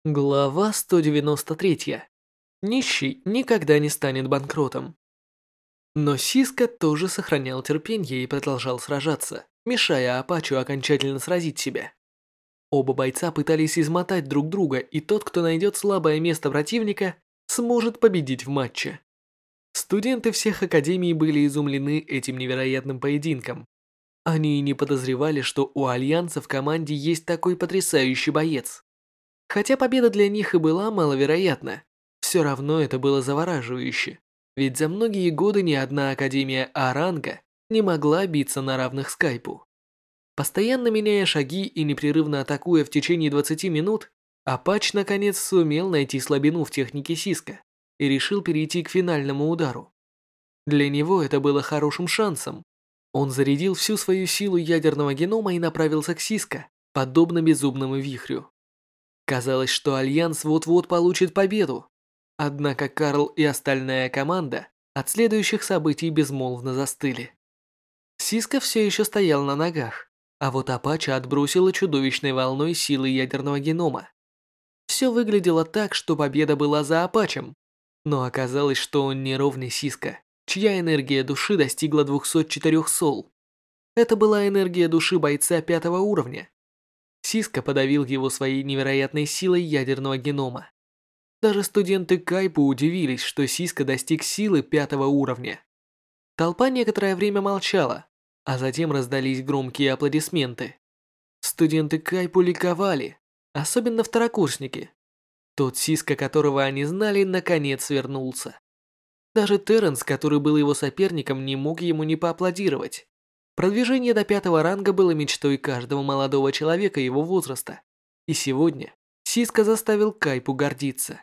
Глава 193. Нищий никогда не станет банкротом. Но Сиска тоже сохранял терпение и продолжал сражаться, мешая Апачу окончательно сразить себя. Оба бойца пытались измотать друг друга, и тот, кто найдет слабое место противника, сможет победить в матче. Студенты всех академий были изумлены этим невероятным поединком. Они и не подозревали, что у Альянса в команде есть такой потрясающий боец. Хотя победа для них и была маловероятна, все равно это было завораживающе, ведь за многие годы ни одна Академия А-ранга не могла биться на равных Скайпу. Постоянно меняя шаги и непрерывно атакуя в течение 20 минут, Апач наконец сумел найти слабину в технике Сиска и решил перейти к финальному удару. Для него это было хорошим шансом. Он зарядил всю свою силу ядерного генома и направился к Сиска, подобно безумному вихрю. Казалось, что Альянс вот-вот получит победу. Однако Карл и остальная команда от следующих событий безмолвно застыли. Сиска все еще стоял на ногах, а вот Апача отбросила чудовищной волной силы ядерного генома. Все выглядело так, что победа была за Апачем, но оказалось, что он не ровный Сиска, чья энергия души достигла 204 сол. Это была энергия души бойца 5-го уровня. Сиска подавил его своей невероятной силой ядерного генома. Даже студенты Кайпу удивились, что Сиска достиг силы 5-го уровня. Толпа некоторое время молчала, а затем раздались громкие аплодисменты. Студенты Кайпу ликовали, особенно второкурсники. Тот Сиска, которого они знали, наконец вернулся. Даже Терренс, который был его соперником, не мог ему не поаплодировать. Продвижение до 5-го ранга было мечтой каждого молодого человека его возраста. И сегодня Сиска заставил Кайпу гордиться.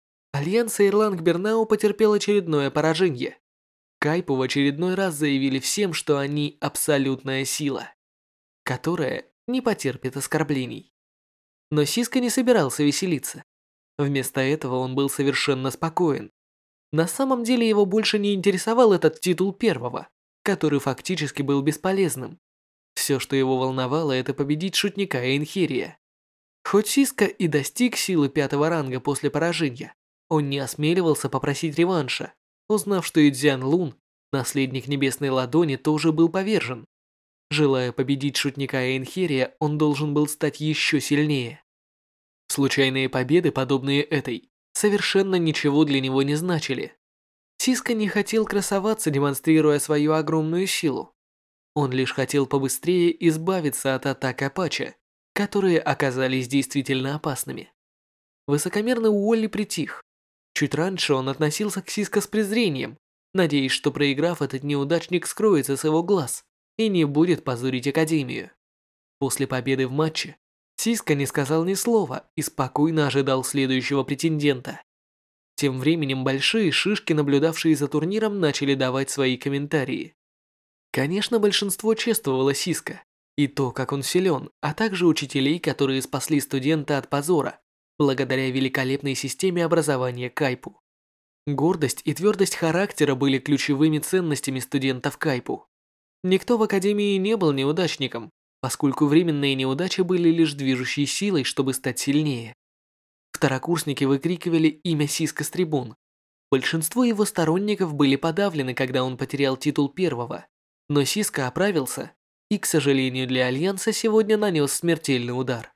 Альянс Эйрланг-Бернау потерпел очередное поражение. Кайпу в очередной раз заявили всем, что они абсолютная сила, которая не потерпит оскорблений. Но Сиска не собирался веселиться. Вместо этого он был совершенно спокоен. На самом деле его больше не интересовал этот титул первого, который фактически был бесполезным. Все, что его волновало, это победить шутника Эйнхерия. Хоть Сиска и достиг силы 5-го ранга после поражения, он не осмеливался попросить реванша, узнав, что и Цзян Лун, наследник Небесной Ладони, тоже был повержен. Желая победить шутника Эйнхерия, он должен был стать еще сильнее. Случайные победы, подобные этой, совершенно ничего для него не значили. Сиска не хотел красоваться, демонстрируя свою огромную силу. Он лишь хотел побыстрее избавиться от атак Апача, которые оказались действительно опасными. Высокомерный Уолли притих. Чуть раньше он относился к Сиска с презрением, надеясь, что проиграв, этот неудачник скроется с его глаз и не будет позорить Академию. После победы в матче Сиска не сказал ни слова и спокойно ожидал следующего претендента. Тем временем большие шишки, наблюдавшие за турниром, начали давать свои комментарии. Конечно, большинство чествовало Сиска и то, как он силен, а также учителей, которые спасли студента от позора, благодаря великолепной системе образования Кайпу. Гордость и твердость характера были ключевыми ценностями студентов Кайпу. Никто в Академии не был неудачником, поскольку временные неудачи были лишь движущей силой, чтобы стать сильнее. Второкурсники выкрикивали имя Сиска с трибун. Большинство его сторонников были подавлены, когда он потерял титул первого, но Сиска оправился и, к сожалению для Альянса, сегодня нанес смертельный удар.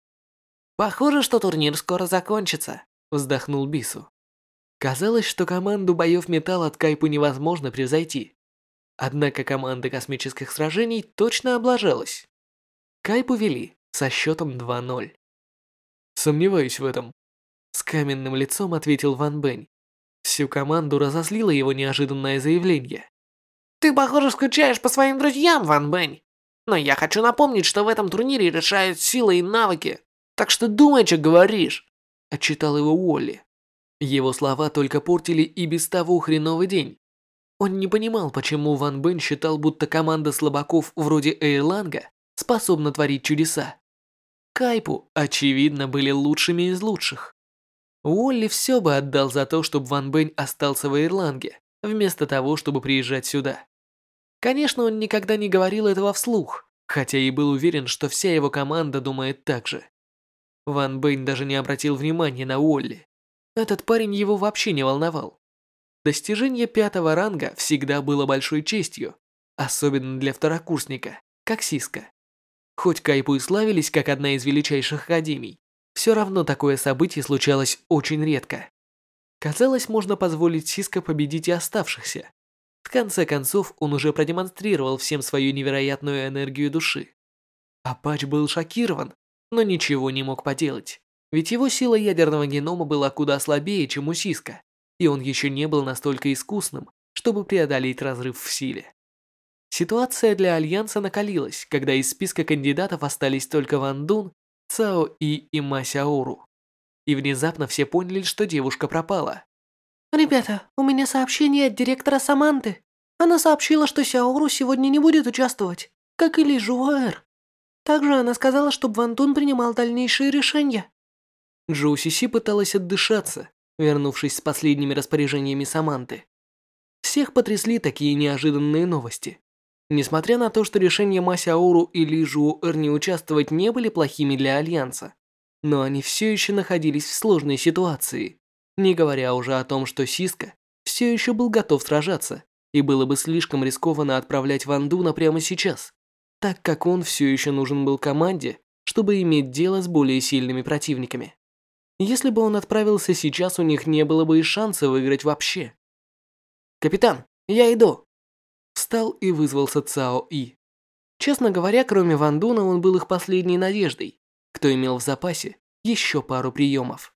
«Похоже, что турнир скоро закончится», – вздохнул Бису. Казалось, что команду боев металл от Кайпу невозможно превзойти. Однако команда космических сражений точно облажалась. Кайпу вели со счетом 2:0. «Сомневаюсь в этом», – с каменным лицом ответил Ван Бэнь. Всю команду разозлило его неожиданное заявление. Ты, похоже, скучаешь по своим друзьям, Ван Бэнь. Но я хочу напомнить, что в этом турнире решают силы и навыки. Так что думай, что говоришь», – отчитал его Уолли. Его слова только портили и без того хреновый день. Он не понимал, почему Ван Бэнь считал, будто команда слабаков вроде Эйрланга способна творить чудеса. Кайпу, очевидно, были лучшими из лучших. Уолли все бы отдал за то, чтобы Ван Бэнь остался в Эйрланге, вместо того, чтобы приезжать сюда. Конечно, он никогда не говорил этого вслух, хотя и был уверен, что вся его команда думает так же. Ван Бэнь даже не обратил внимания на Уолли. Этот парень его вообще не волновал. Достижение 5-го ранга всегда было большой честью, особенно для второкурсника, как Сиска. Хоть Кайпу и славились как одна из величайших академий, все равно такое событие случалось очень редко. Казалось, можно позволить Сиско победить и оставшихся. В конце концов, он уже продемонстрировал всем свою невероятную энергию души. Апач был шокирован, но ничего не мог поделать, ведь его сила ядерного генома была куда слабее, чем у Сиско, и он еще не был настолько искусным, чтобы преодолеть разрыв в силе. Ситуация для Альянса накалилась, когда из списка кандидатов остались только Ван Дун, Цао И и Ма Сяору. И внезапно все поняли, что девушка пропала. Ребята, у меня сообщение от директора Саманты. Она сообщила, что Сяору сегодня не будет участвовать, как и Ли Жуэр. Также она сказала, чтобы Ван Дун принимал дальнейшие решения. Джоу Сиси пыталась отдышаться, вернувшись с последними распоряжениями Саманты. Всех потрясли такие неожиданные новости. Несмотря на то, что решения Ма Сяору и Ли Жуэр не участвовать не были плохими для Альянса, но они все еще находились в сложной ситуации, не говоря уже о том, что Сиска все еще был готов сражаться, и было бы слишком рискованно отправлять Ван Дуна прямо сейчас, так как он все еще нужен был команде, чтобы иметь дело с более сильными противниками. Если бы он отправился сейчас, у них не было бы и шанса выиграть вообще. «Капитан, я иду!» Встал и вызвался Цао И. Честно говоря, кроме Ван Дуна, он был их последней надеждой, кто имел в запасе еще пару приемов.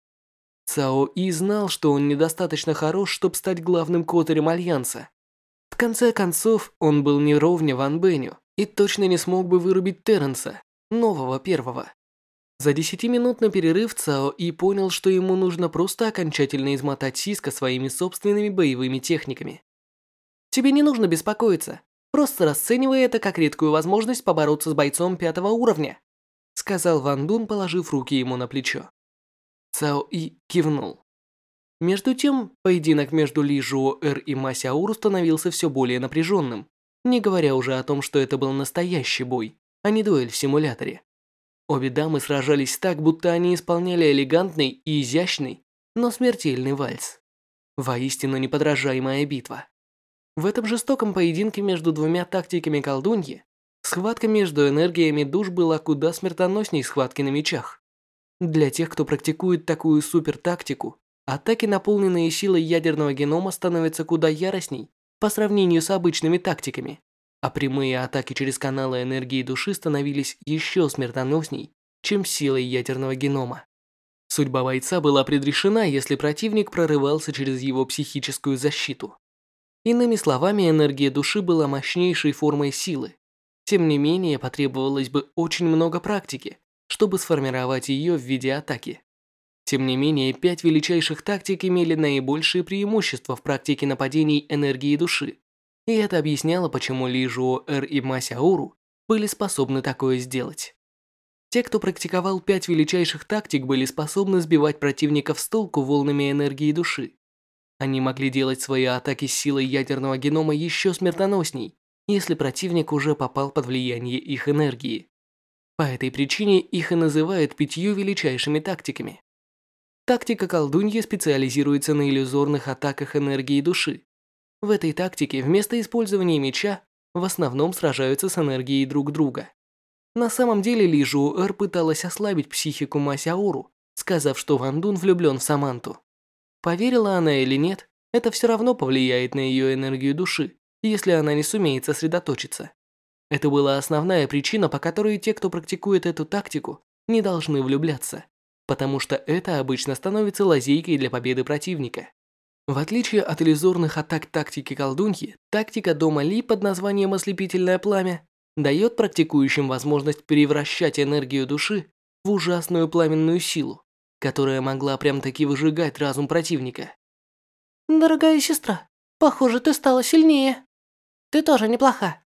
Цао И знал, что он недостаточно хорош, чтобы стать главным козырем Альянса. В конце концов, он был не ровня Ван Бэню и точно не смог бы вырубить Терренса, нового первого. За 10-минутный перерыв Цао И понял, что ему нужно просто окончательно измотать Сиска своими собственными боевыми техниками. Тебе не нужно беспокоиться, просто расценивай это как редкую возможность побороться с бойцом 5-го уровня, сказал Ван Дун, положив руки ему на плечо. Цао И кивнул. Между тем, поединок между Ли Жуэр и Ма Сяору становился все более напряженным, не говоря уже о том, что это был настоящий бой, а не дуэль в симуляторе. Обе дамы сражались так, будто они исполняли элегантный и изящный, но смертельный вальс. Воистину неподражаемая битва. В этом жестоком поединке между двумя тактиками колдуньи схватка между энергиями душ была куда смертоносней схватки на мечах. Для тех, кто практикует такую супер-тактику, атаки, наполненные силой ядерного генома, становятся куда яростней по сравнению с обычными тактиками, а прямые атаки через каналы энергии души становились еще смертоносней, чем силой ядерного генома. Судьба бойца была предрешена, если противник прорывался через его психическую защиту. Иными словами, энергия души была мощнейшей формой силы. Тем не менее, потребовалось бы очень много практики, чтобы сформировать ее в виде атаки. Тем не менее, 5 величайших тактик имели наибольшие преимущества в практике нападений энергии души. И это объясняло, почему Ли Жуэр и Ма Сяору были способны такое сделать. Те, кто практиковал 5 величайших тактик, были способны сбивать противников с толку волнами энергии души. Они могли делать свои атаки с силой ядерного генома еще смертоносней, если противник уже попал под влияние их энергии. По этой причине их и называют 5 величайшими тактиками. Тактика колдуньи специализируется на иллюзорных атаках энергии души. В этой тактике вместо использования меча в основном сражаются с энергией друг друга. На самом деле Ли Жуэр пыталась ослабить психику Ма Сяору, сказав, что Ван Дун влюблен в Саманту. Поверила она или нет, это все равно повлияет на ее энергию души, если она не сумеет сосредоточиться. Это была основная причина, по которой те, кто практикует эту тактику, не должны влюбляться, потому что это обычно становится лазейкой для победы противника. В отличие от иллюзорных атак тактики колдуньи, тактика дома Ли под названием «Ослепительное пламя» дает практикующим возможность превращать энергию души в ужасную пламенную силу, которая могла прям-таки выжигать разум противника. Дорогая сестра, похоже, ты стала сильнее. Ты тоже неплоха.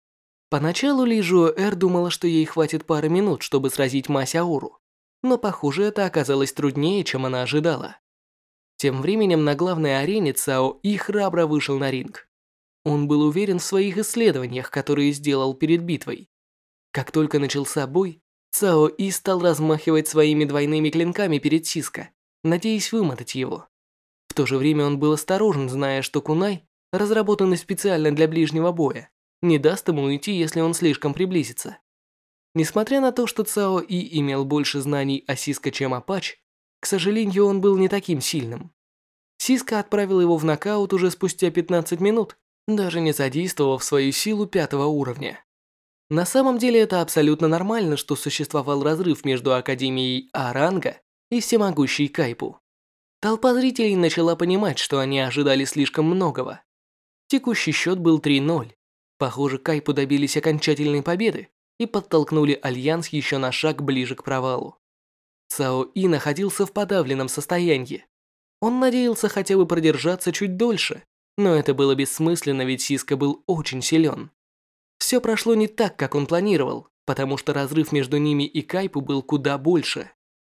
Поначалу Ли Жуэр думала, что ей хватит пары минут, чтобы сразить Ма Сяору, но, похоже, это оказалось труднее, чем она ожидала. Тем временем на главной арене Цао И храбро вышел на ринг. Он был уверен в своих исследованиях, которые сделал перед битвой. Как только начался бой, Цао И стал размахивать своими двойными клинками перед Сиско, надеясь вымотать его. В то же время он был осторожен, зная, что кунай, разработанный специально для ближнего боя, не даст ему уйти, если он слишком приблизится. Несмотря на то, что Цао И имел больше знаний о Сиско, чем Апач, к сожалению, он был не таким сильным. Сиско отправил его в нокаут уже спустя 15 минут, даже не задействовав свою силу 5-го уровня. На самом деле это абсолютно нормально, что существовал разрыв между Академией А-ранга и всемогущей Кайпу. Толпа зрителей начала понимать, что они ожидали слишком многого. Текущий счет был 3-0. Похоже, Кайпу добились окончательной победы и подтолкнули Альянс еще на шаг ближе к провалу. Цао И находился в подавленном состоянии. Он надеялся хотя бы продержаться чуть дольше, но это было бессмысленно, ведь Сиско был очень силен. Все прошло не так, как он планировал, потому что разрыв между ними и Кайпу был куда больше.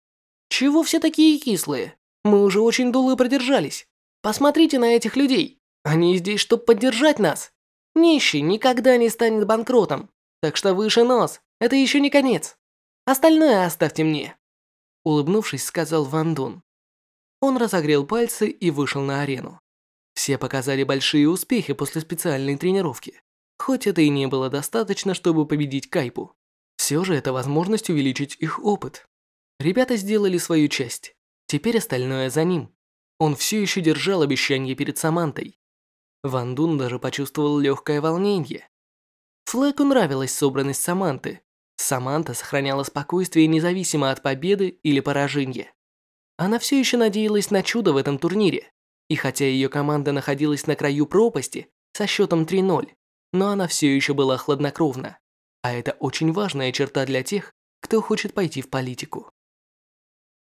«Чего все такие кислые? Мы уже очень долго продержались. Посмотрите на этих людей. Они здесь, чтобы поддержать нас. Нищий никогда не станет банкротом, так что выше нос, это еще не конец. Остальное оставьте мне», — улыбнувшись, сказал Ван Дун. Он разогрел пальцы и вышел на арену. Все показали большие успехи после специальной тренировки. Хоть это и не было достаточно, чтобы победить Кайпу. Все же это возможность увеличить их опыт. Ребята сделали свою часть. Теперь остальное за ним. Он все еще держал обещание перед Самантой. Ван Дун даже почувствовал легкое волнение. Флэку нравилась собранность Саманты. Саманта сохраняла спокойствие независимо от победы или поражения. Она все еще надеялась на чудо в этом турнире. И хотя ее команда находилась на краю пропасти со счетом 3-0, но она все еще была хладнокровна. А это очень важная черта для тех, кто хочет пойти в политику.